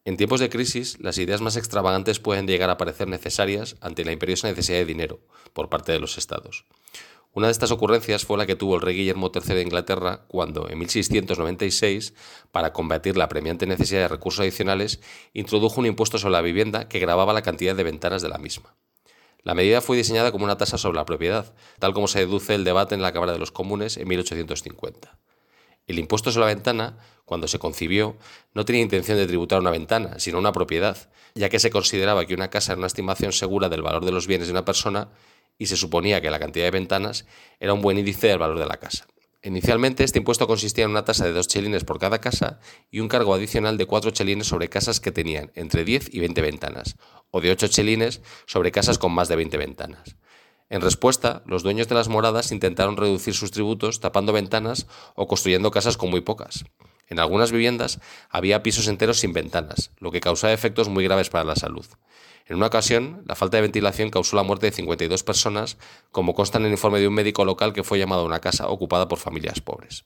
En tiempos de crisis, las ideas más extravagantes pueden llegar a parecer necesarias ante la imperiosa necesidad de dinero por parte de los estados. Una de estas ocurrencias fue la que tuvo el rey Guillermo III de Inglaterra cuando, en 1696, para combatir la apremiante necesidad de recursos adicionales, introdujo un impuesto sobre la vivienda que gravaba la cantidad de ventanas de la misma. La medida fue diseñada como una tasa sobre la propiedad, tal como se deduce el debate en la Cámara de los Comunes en 1850. El impuesto sobre la ventana, cuando se concibió, no tenía intención de tributar una ventana, sino una propiedad, ya que se consideraba que una casa era una estimación segura del valor de los bienes de una persona y se suponía que la cantidad de ventanas era un buen índice del valor de la casa. Inicialmente, este impuesto consistía en una tasa de 2 chelines por cada casa y un cargo adicional de 4 chelines sobre casas que tenían entre 10 y 20 ventanas, o de 8 chelines sobre casas con más de 20 ventanas. En respuesta, los dueños de las moradas intentaron reducir sus tributos tapando ventanas o construyendo casas con muy pocas. En algunas viviendas había pisos enteros sin ventanas, lo que causaba efectos muy graves para la salud. En una ocasión, la falta de ventilación causó la muerte de 52 personas, como consta en el informe de un médico local que fue llamado a una casa ocupada por familias pobres.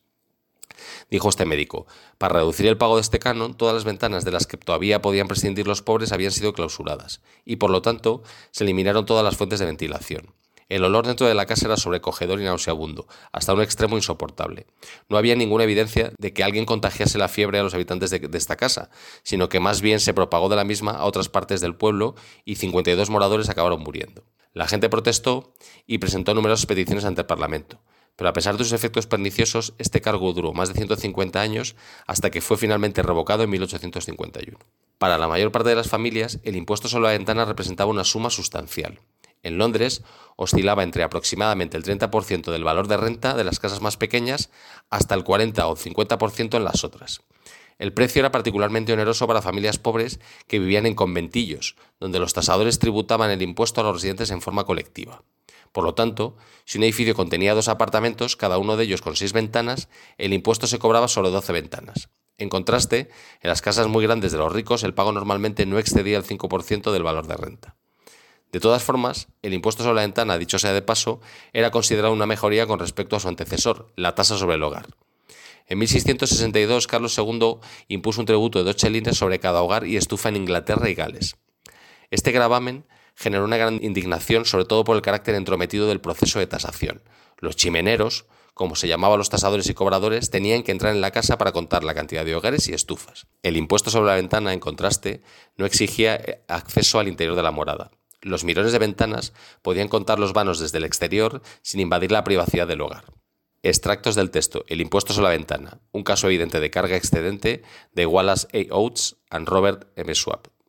Dijo este médico: para reducir el pago de este canon, todas las ventanas de las que todavía podían prescindir los pobres habían sido clausuradas, y por lo tanto se eliminaron todas las fuentes de ventilación. El olor dentro de la casa era sobrecogedor y nauseabundo, hasta un extremo insoportable. No había ninguna evidencia de que alguien contagiase la fiebre a los habitantes de esta casa, sino que más bien se propagó de la misma a otras partes del pueblo y 52 moradores acabaron muriendo. La gente protestó y presentó numerosas peticiones ante el Parlamento, pero a pesar de sus efectos perniciosos, este cargo duró más de 150 años hasta que fue finalmente revocado en 1851. Para la mayor parte de las familias, el impuesto sobre la ventana representaba una suma sustancial. En Londres oscilaba entre aproximadamente el 30% del valor de renta de las casas más pequeñas hasta el 40 o 50% en las otras. El precio era particularmente oneroso para familias pobres que vivían en conventillos, donde los tasadores tributaban el impuesto a los residentes en forma colectiva. Por lo tanto, si un edificio contenía 2 apartamentos, cada uno de ellos con 6 ventanas, el impuesto se cobraba sobre 12 ventanas. En contraste, en las casas muy grandes de los ricos, el pago normalmente no excedía el 5% del valor de renta. De todas formas, el impuesto sobre la ventana, dicho sea de paso, era considerado una mejoría con respecto a su antecesor, la tasa sobre el hogar. En 1662, Carlos II impuso un tributo de 2 chelines sobre cada hogar y estufa en Inglaterra y Gales. Este gravamen generó una gran indignación, sobre todo por el carácter entrometido del proceso de tasación. Los chimeneros, como se llamaban los tasadores y cobradores, tenían que entrar en la casa para contar la cantidad de hogares y estufas. El impuesto sobre la ventana, en contraste, no exigía acceso al interior de la morada. Los mirones de ventanas podían contar los vanos desde el exterior sin invadir la privacidad del hogar. Extractos del texto: El impuesto sobre la ventana, un caso evidente de carga excedente, de Wallace A. Oates and Robert M. Schwab.